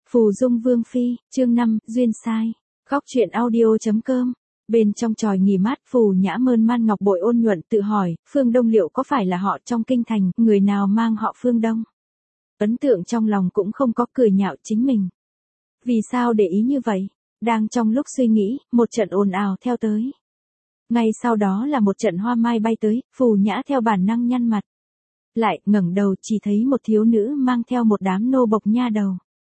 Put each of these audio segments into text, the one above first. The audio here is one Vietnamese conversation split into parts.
Phù Dung Vương Phi, chương 5, Duyên Sai. Góc truyện audio.com. Bên trong tròi nghỉ mát, Phù Nhã mơn man ngọc bội ôn nhuận tự hỏi, Phương Đông liệu có phải là họ trong kinh thành, người nào mang họ Phương Đông? Ấn tượng trong lòng cũng không có, cười nhạo chính mình. Vì sao để ý như vậy? Đang trong lúc suy nghĩ, một trận ồn ào theo tới. Ngay sau đó là một trận hoa mai bay tới, Phù Nhã theo bản năng nhăn mặt. Lại ngẩng đầu chỉ thấy một thiếu nữ mang theo một đám nô bộc nha đầu.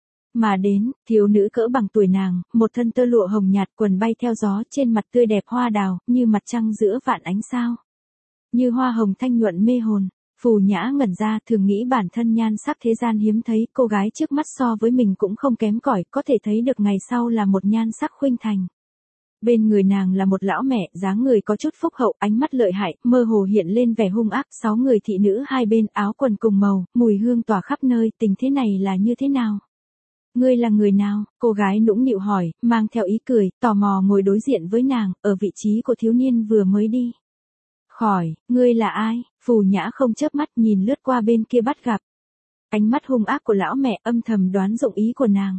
Mà đến, thiếu nữ cỡ bằng tuổi nàng, một thân tơ lụa hồng nhạt, quần bay theo gió, trên mặt tươi đẹp hoa đào, như mặt trăng giữa vạn ánh sao. Như hoa hồng thanh nhuận mê hồn. Phù Nhã ngẩn ra, thường nghĩ bản thân nhan sắc thế gian hiếm thấy, cô gái trước mắt so với mình cũng không kém cỏi, có thể thấy được ngày sau là một nhan sắc khuynh thành. Bên người nàng là một lão mẹ, dáng người có chút phúc hậu, ánh mắt lợi hại, mơ hồ hiện lên vẻ hung ác, 6 người thị nữ hai bên, áo quần cùng màu, mùi hương tỏa khắp nơi, tình thế này là như thế nào? Ngươi là người nào? Cô gái nũng nịu hỏi, mang theo ý cười, tò mò ngồi đối diện với nàng, ở vị trí của thiếu niên vừa mới đi. Khỏi, ngươi là ai? Phù Nhã không chớp mắt nhìn lướt qua bên kia bắt gặp. Ánh mắt hung ác của lão mẹ âm thầm đoán dụng ý của nàng.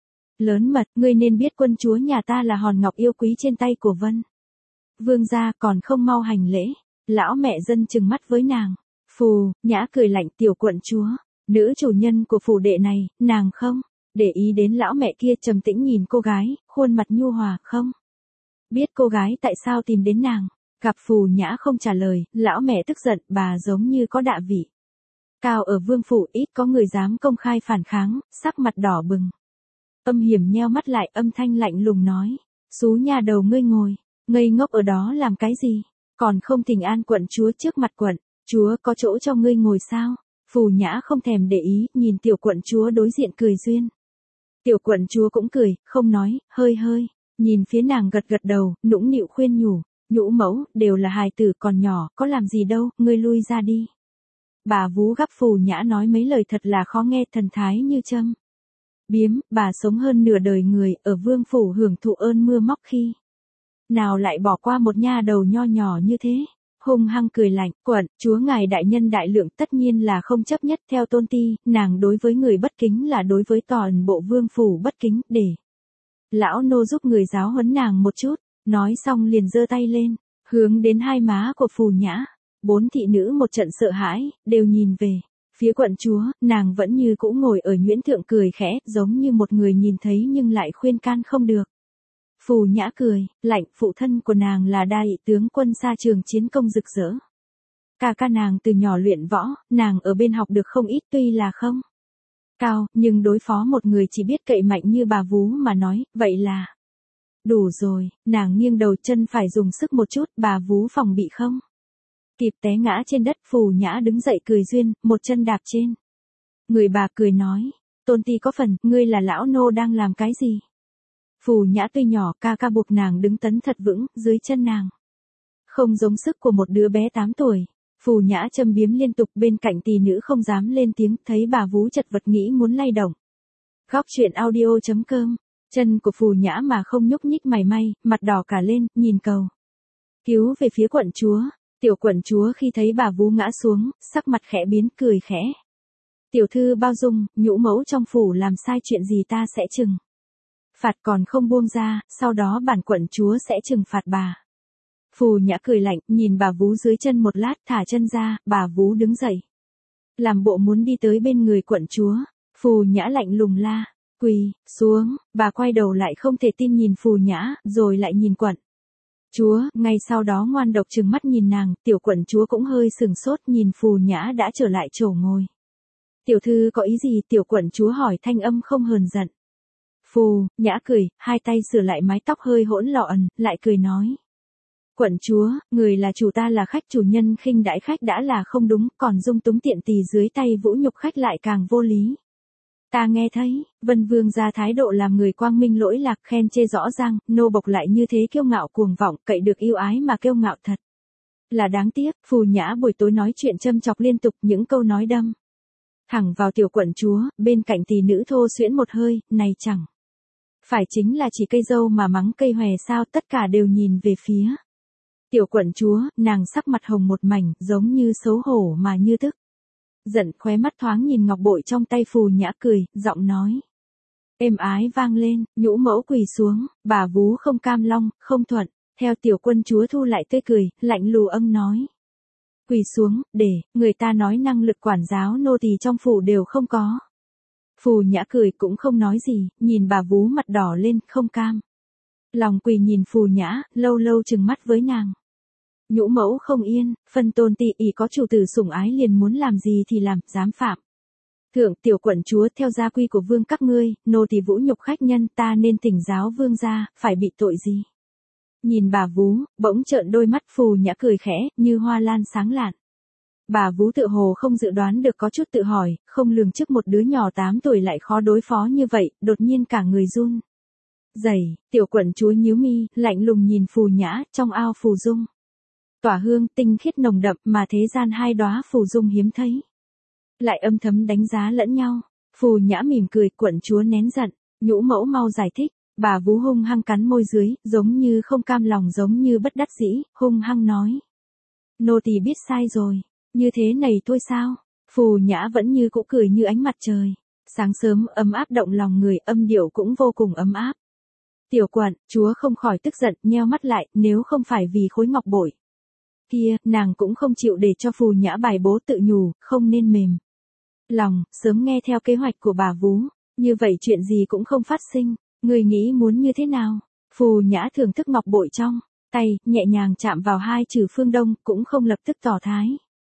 Lớn mật, ngươi nên biết quân chúa nhà ta là hòn ngọc yêu quý trên tay của Vân Vương gia, còn không mau hành lễ. Lão mẹ dân trừng mắt với nàng. Phù Nhã cười lạnh, tiểu quận chúa, nữ chủ nhân của phủ đệ này, nàng không để ý đến lão mẹ kia, trầm tĩnh nhìn cô gái, khuôn mặt nhu hòa, không biết cô gái tại sao tìm đến nàng. Gặp Phù Nhã không trả lời, lão mẹ tức giận, bà giống như có đạ vị cao ở vương phủ, ít có người dám công khai phản kháng, sắc mặt đỏ bừng. Âm hiểm nheo mắt lại, âm thanh lạnh lùng nói, xú nhà đầu ngươi ngồi, ngây ngốc ở đó làm cái gì, còn không thỉnh an quận chúa trước mặt quận chúa, có chỗ cho ngươi ngồi sao? Phù Nhã không thèm để ý, nhìn tiểu quận chúa đối diện cười duyên. Tiểu quận chúa cũng cười, không nói, hơi nhìn phía nàng gật gật đầu, nũng nịu khuyên nhủ, nhũ mẫu, đều là hài tử còn nhỏ, có làm gì đâu, ngươi lui ra đi. Bà vú gắp Phù Nhã nói mấy lời thật là khó nghe, thần thái như châm biếm, bà sống hơn nửa đời người, ở vương phủ hưởng thụ ơn mưa móc khi nào lại bỏ qua một nha đầu nho nhỏ như thế. Hung hăng cười lạnh, quận chúa ngài đại nhân đại lượng, tất nhiên là không chấp nhất, theo tôn ti, nàng đối với người bất kính là đối với toàn bộ vương phủ bất kính, để lão nô giúp người giáo huấn nàng một chút. Nói xong liền giơ tay lên, hướng đến hai má của Phù Nhã. 4 thị nữ một trận sợ hãi, đều nhìn về phía quận chúa, nàng vẫn như cũ ngồi ở nhuyễn thượng cười khẽ, giống như một người nhìn thấy nhưng lại khuyên can không được. Phù Nhã cười lạnh, phụ thân của nàng là đại tướng quân xa trường chiến công rực rỡ. Ca nàng từ nhỏ luyện võ, nàng ở bên học được không ít, tuy là không cao, nhưng đối phó một người chỉ biết cậy mạnh như bà vú mà nói, vậy là đủ rồi. Nàng nghiêng đầu, chân phải dùng sức một chút, bà vú phòng bị không kịp té ngã trên đất. Phù Nhã đứng dậy cười duyên, một chân đạp trên người bà, cười nói, tôn ti có phần, ngươi là lão nô đang làm cái gì? Phù Nhã tuy nhỏ, ca buộc nàng đứng tấn thật vững, dưới chân nàng không giống sức của một đứa bé 8 tuổi. Phù Nhã châm biếm liên tục, bên cạnh tỷ nữ không dám lên tiếng, thấy bà vú chật vật nghĩ muốn lay động. Góc truyện audio.com. Chân của Phù Nhã mà không nhúc nhích mảy may, mặt đỏ cả lên, nhìn cầu cứu về phía quận chúa. Tiểu quận chúa khi thấy bà vú ngã xuống, sắc mặt khẽ biến, cười khẽ. Tiểu thư bao dung, nhũ mẫu trong phủ làm sai chuyện gì ta sẽ trừng phạt, còn không buông ra, sau đó bản quận chúa sẽ trừng phạt bà. Phù Nhã cười lạnh, nhìn bà vú dưới chân một lát, thả chân ra, bà vú đứng dậy, làm bộ muốn đi tới bên người quận chúa. Phù Nhã lạnh lùng la, quỳ xuống. Bà quay đầu lại không thể tin nhìn Phù Nhã, rồi lại nhìn quận chúa, ngay sau đó ngoan độc trừng mắt nhìn nàng. Tiểu quận chúa cũng hơi sừng sốt, nhìn Phù Nhã đã trở lại chỗ ngồi. Tiểu thư có ý gì? Tiểu quận chúa hỏi, thanh âm không hờn giận. Phù Nhã cười, hai tay sửa lại mái tóc hơi hỗn lộn, lại cười nói, quận chúa, người là chủ, ta là khách, chủ nhân khinh đãi khách đã là không đúng, còn dung túng tiện tỳ dưới tay vũ nhục khách lại càng vô lý. Ta nghe thấy, Vân Vương ra thái độ làm người quang minh lỗi lạc, khen chê rõ ràng, nô bộc lại như thế kiêu ngạo cuồng vọng, cậy được yêu ái mà kiêu ngạo thật là đáng tiếc. Phù Nhã buổi tối nói chuyện châm chọc liên tục, những câu nói đâm thẳng vào tiểu quận chúa. Bên cạnh tỷ nữ thô xuyễn một hơi, này chẳng phải chính là chỉ cây dâu mà mắng cây hòe sao? Tất cả đều nhìn về phía tiểu quận chúa, nàng sắc mặt hồng một mảnh, giống như xấu hổ mà như tức giận, khóe mắt thoáng nhìn ngọc bội trong tay. Phù Nhã cười, giọng nói êm ái vang lên, nhũ mẫu quỳ xuống, bà vú không cam long, không thuận, theo tiểu quân chúa thu lại tươi cười, lạnh lù âm nói. Quỳ xuống, để, người ta nói năng lực quản giáo nô tỳ trong phủ đều không có. Phù Nhã cười cũng không nói gì, nhìn bà vú mặt đỏ lên, không cam. Lòng quỳ nhìn Phù Nhã, lâu lâu trừng mắt với nàng. Nhũ mẫu không yên, phân tôn tỷ ỷ có chủ tử sủng ái liền muốn làm gì thì làm, dám phạm. Thượng tiểu quận chúa theo gia quy của vương các ngươi, nô tỳ vũ nhục khách nhân ta nên thỉnh giáo vương gia, phải bị tội gì. Nhìn bà vú, bỗng trợn đôi mắt Phù Nhã cười khẽ, như hoa lan sáng lạn. Bà vú tự hồ không dự đoán được có chút tự hỏi, không lường trước một đứa nhỏ 8 tuổi lại khó đối phó như vậy, đột nhiên cả người run. Dày, tiểu quận chúa nhíu mi, lạnh lùng nhìn Phù Nhã, trong ao phù dung. Tỏa hương tinh khiết nồng đậm mà thế gian hai đóa phù dung hiếm thấy. Lại âm thầm đánh giá lẫn nhau, Phù Nhã mỉm cười, quận chúa nén giận, nhũ mẫu mau giải thích. Bà vú hung hăng cắn môi dưới, giống như không cam lòng giống như bất đắc dĩ, hung hăng nói. Nô tỳ biết sai rồi, như thế này thôi sao? Phù Nhã vẫn như cũ cười như ánh mặt trời. Sáng sớm ấm áp động lòng người, âm điệu cũng vô cùng ấm áp. Tiểu quận, chúa không khỏi tức giận, nheo mắt lại, nếu không phải vì khối ngọc bội kia, nàng cũng không chịu để cho Phù Nhã bài bố tự nhủ, không nên mềm lòng, sớm nghe theo kế hoạch của bà vú, như vậy chuyện gì cũng không phát sinh. Người nghĩ muốn như thế nào? Phù Nhã thưởng thức ngọc bội trong tay, nhẹ nhàng chạm vào hai chữ phương đông, cũng không lập tức tỏ thái.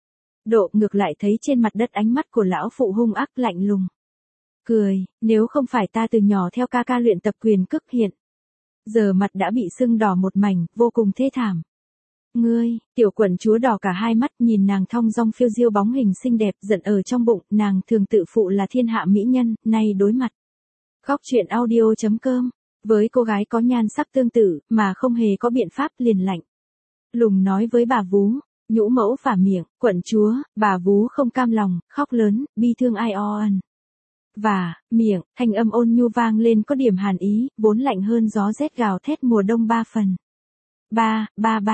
Độ ngược lại thấy trên mặt đất ánh mắt của lão phụ hung ác lạnh lùng. Cười, nếu không phải ta từ nhỏ theo ca ca luyện tập quyền cước hiện. Giờ mặt đã bị sưng đỏ một mảnh, vô cùng thê thảm. Ngươi, tiểu quận chúa đỏ cả hai mắt nhìn nàng thong dong phiêu diêu bóng hình xinh đẹp giận ở trong bụng, nàng thường tự phụ là thiên hạ mỹ nhân, nay đối mặt. Khóc chuyện audio.com, với cô gái có nhan sắc tương tự, mà không hề có biện pháp liền lạnh. Lùng nói với bà vú, nhũ mẫu phả miệng, quận chúa, bà vú không cam lòng, khóc lớn, bi thương ai oan. Và, miệng, thanh âm ôn nhu vang lên có điểm hàn ý, vốn lạnh hơn gió rét gào thét mùa đông 3 phần. Ba,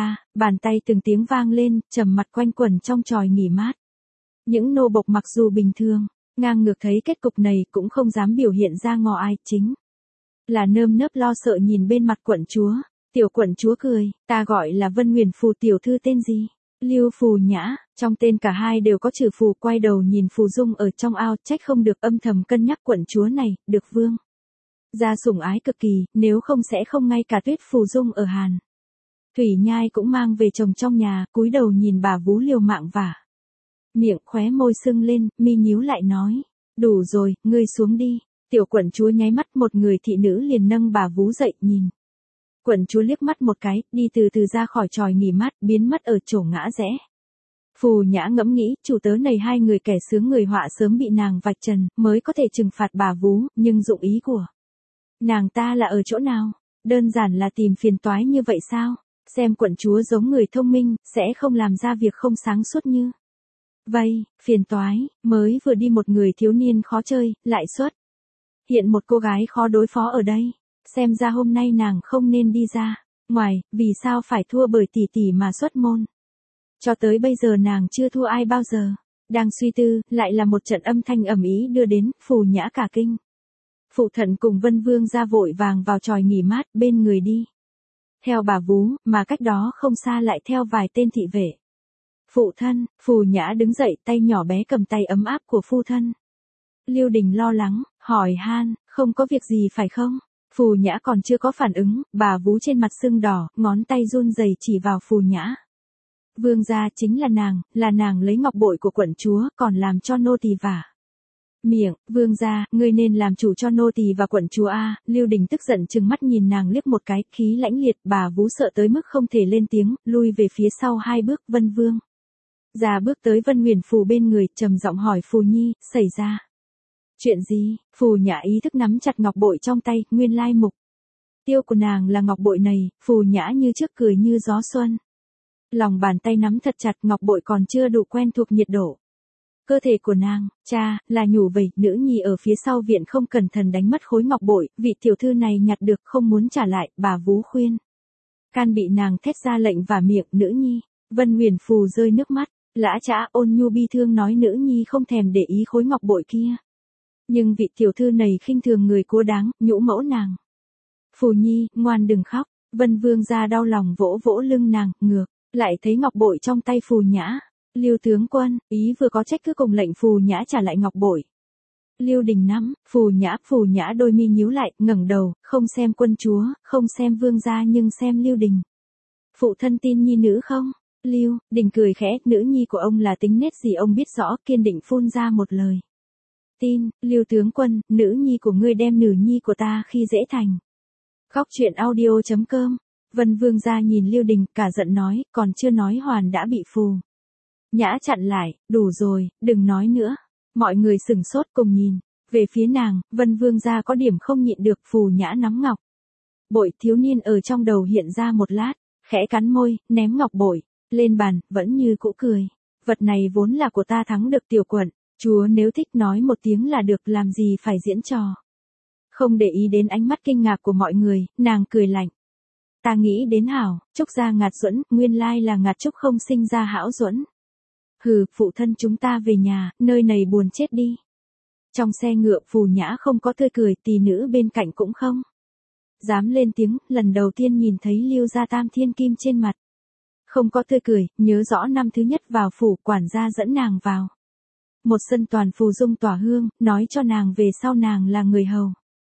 bàn tay từng tiếng vang lên, trầm mặt quanh quẩn trong tròi nghỉ mát. Những nô bộc mặc dù bình thường, ngang ngược thấy kết cục này cũng không dám biểu hiện ra ngò ai, chính là nơm nớp lo sợ nhìn bên mặt quận chúa. Tiểu quận chúa cười, ta gọi là Vân Nguyền Phù, tiểu thư tên gì? Lưu Phù Nhã, trong tên cả hai đều có chữ phù, quay đầu nhìn Phù Dung ở trong ao, trách không được âm thầm cân nhắc quận chúa này, được vương gia sủng ái cực kỳ, nếu không sẽ không ngay cả Tuyết Phù Dung ở Hàn Thủy Nhai cũng mang về chồng trong nhà, cúi đầu nhìn bà vú liều mạng vả. Miệng khóe môi sưng lên, mi nhíu lại nói, đủ rồi, ngươi xuống đi. Tiểu quận chúa nháy mắt, một người thị nữ liền nâng bà vú dậy nhìn. Quận chúa liếc mắt một cái, đi từ từ ra khỏi tròi nghỉ mát, biến mất ở chỗ ngã rẽ. Phù Nhã ngẫm nghĩ, chủ tớ này hai người kẻ sướng người họa sớm bị nàng vạch trần, mới có thể trừng phạt bà vú, nhưng dụng ý của nàng ta là ở chỗ nào? Đơn giản là tìm phiền toái như vậy sao? Xem quận chúa giống người thông minh, sẽ không làm ra việc không sáng suốt như vậy. Phiền toái, mới vừa đi một người thiếu niên khó chơi, lại xuất hiện một cô gái khó đối phó ở đây. Xem ra hôm nay nàng không nên đi ra ngoài, vì sao phải thua bởi tỷ tỷ mà xuất môn. Cho tới bây giờ nàng chưa thua ai bao giờ. Đang suy tư, lại là một trận âm thanh ầm ĩ đưa đến, Phù Nhã cả kinh. Phụ thận cùng Vân Vương ra vội vàng vào tròi nghỉ mát, bên người đi theo bà vú, mà cách đó không xa lại theo vài tên thị vệ. Phụ thân, Phù Nhã đứng dậy, tay nhỏ bé cầm tay ấm áp của phu thân. Lưu Đình lo lắng, hỏi han, không có việc gì phải không? Phù Nhã còn chưa có phản ứng, bà vú trên mặt sưng đỏ, ngón tay run rẩy chỉ vào Phù Nhã. Vương gia chính là nàng lấy ngọc bội của quận chúa, còn làm cho nô tỳ vả miệng. Vương gia, ngươi nên làm chủ cho nô tỳ và quận chúa a. Lưu Đình tức giận trừng mắt nhìn nàng liếc một cái, khí lãnh liệt, bà vú sợ tới mức không thể lên tiếng, lui về phía sau 2 bước. Vân Vương gia bước tới Vân Nguyền Phù bên người, trầm giọng hỏi Phù Nhi, xảy ra chuyện gì? Phù Nhã ý thức nắm chặt ngọc bội trong tay, nguyên lai mục tiêu của nàng là ngọc bội này. Phù Nhã như trước cười như gió xuân. Lòng bàn tay nắm thật chặt, ngọc bội còn chưa đủ quen thuộc nhiệt độ cơ thể của nàng. Cha, là nhủ vậy, nữ nhi ở phía sau viện không cẩn thận đánh mất khối ngọc bội, vị tiểu thư này nhặt được không muốn trả lại, bà vú khuyên can bị nàng thét ra lệnh vả miệng. Nữ nhi, Vân Nguyền Phù rơi nước mắt, lã chã ôn nhu bi thương nói, nữ nhi không thèm để ý khối ngọc bội kia. Nhưng vị tiểu thư này khinh thường người cố đáng, nhũ mẫu nàng. Phù Nhi, ngoan đừng khóc. Vân Vương gia đau lòng vỗ vỗ lưng nàng, ngược, lại thấy ngọc bội trong tay Phù Nhã. Lưu tướng quân, ý vừa có trách cứ cùng lệnh Phù Nhã trả lại ngọc bội. Lưu Đình nắm, Phù Nhã đôi mi nhíu lại, ngẩng đầu, không xem quân chúa, không xem vương gia nhưng xem Lưu Đình. Phụ thân tin nhi nữ không? Lưu Đình cười khẽ, nữ nhi của ông là tính nết gì ông biết rõ, kiên định phun ra một lời. Tin, Lưu tướng quân, nữ nhi của ngươi đem nữ nhi của ta khi dễ thành. Khóc chuyện audio.com. Vân Vương gia nhìn Lưu Đình, cả giận nói, còn chưa nói hoàn đã bị Phù Nhã chặn lại, đủ rồi, đừng nói nữa. Mọi người sửng sốt cùng nhìn. Về phía nàng, Vân Vương gia có điểm không nhịn được, Phù Nhã nắm ngọc bội, thiếu niên ở trong đầu hiện ra một lát, khẽ cắn môi, ném ngọc bội lên bàn, vẫn như cũ cười. Vật này vốn là của ta, thắng được tiểu quận, chúa nếu thích nói một tiếng là được, làm gì phải diễn trò. Không để ý đến ánh mắt kinh ngạc của mọi người, nàng cười lạnh. Ta nghĩ đến hảo, Trúc gia Ngạt Duẫn, nguyên lai là Ngạt Trúc không sinh ra Hảo Duẫn. Hừ, phụ thân chúng ta về nhà, nơi này buồn chết đi. Trong xe ngựa Phù Nhã không có tươi cười, tỷ nữ bên cạnh cũng không dám lên tiếng, lần đầu tiên nhìn thấy Lưu gia tam thiên kim trên mặt. Không có tươi cười, nhớ rõ năm thứ nhất vào phủ, quản gia dẫn nàng vào một sân toàn phù dung tỏa hương, nói cho nàng về sau nàng là người hầu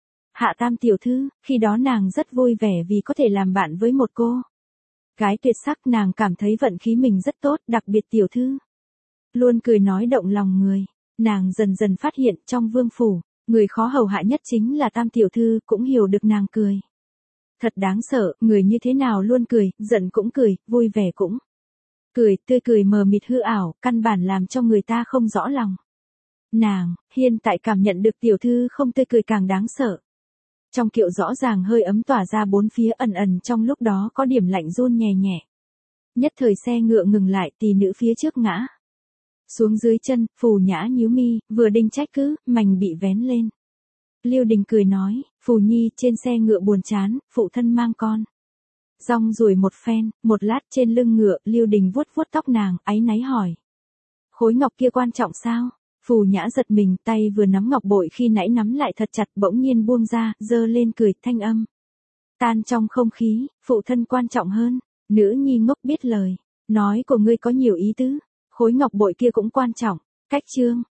hạ tam tiểu thư, khi đó nàng rất vui vẻ vì có thể làm bạn với một cô gái tuyệt sắc, nàng cảm thấy vận khí mình rất tốt, đặc biệt tiểu thư luôn cười nói động lòng người. Nàng dần dần phát hiện trong vương phủ, người khó hầu hạ nhất chính là tam tiểu thư, cũng hiểu được nàng cười. Thật đáng sợ, người như thế nào luôn cười, giận cũng cười, vui vẻ cũng cười, tươi cười mờ mịt hư ảo, căn bản làm cho người ta không rõ lòng. Nàng, hiện tại cảm nhận được tiểu thư không tươi cười càng đáng sợ. Trong kiệu rõ ràng hơi ấm tỏa ra bốn phía, ẩn ẩn trong lúc đó có điểm lạnh run nhẹ nhẹ. Nhất thời xe ngựa ngừng lại, tỷ nữ phía trước ngã xuống dưới chân, Phù Nhã nhíu mi, vừa định trách cứ, mảnh bị vén lên. Lưu Đình cười nói, Phù Nhi trên xe ngựa buồn chán, phụ thân mang con. Rong ruổi một phen, một lát trên lưng ngựa, Lưu Đình vuốt vuốt tóc nàng, áy náy hỏi. Khối ngọc kia quan trọng sao? Phù Nhã giật mình, tay vừa nắm ngọc bội khi nãy nắm lại thật chặt, bỗng nhiên buông ra, giơ lên cười, thanh âm tan trong không khí, phụ thân quan trọng hơn. Nữ nhi ngốc biết lời, nói của ngươi có nhiều ý tứ. Khối ngọc bội kia cũng quan trọng. Cách chương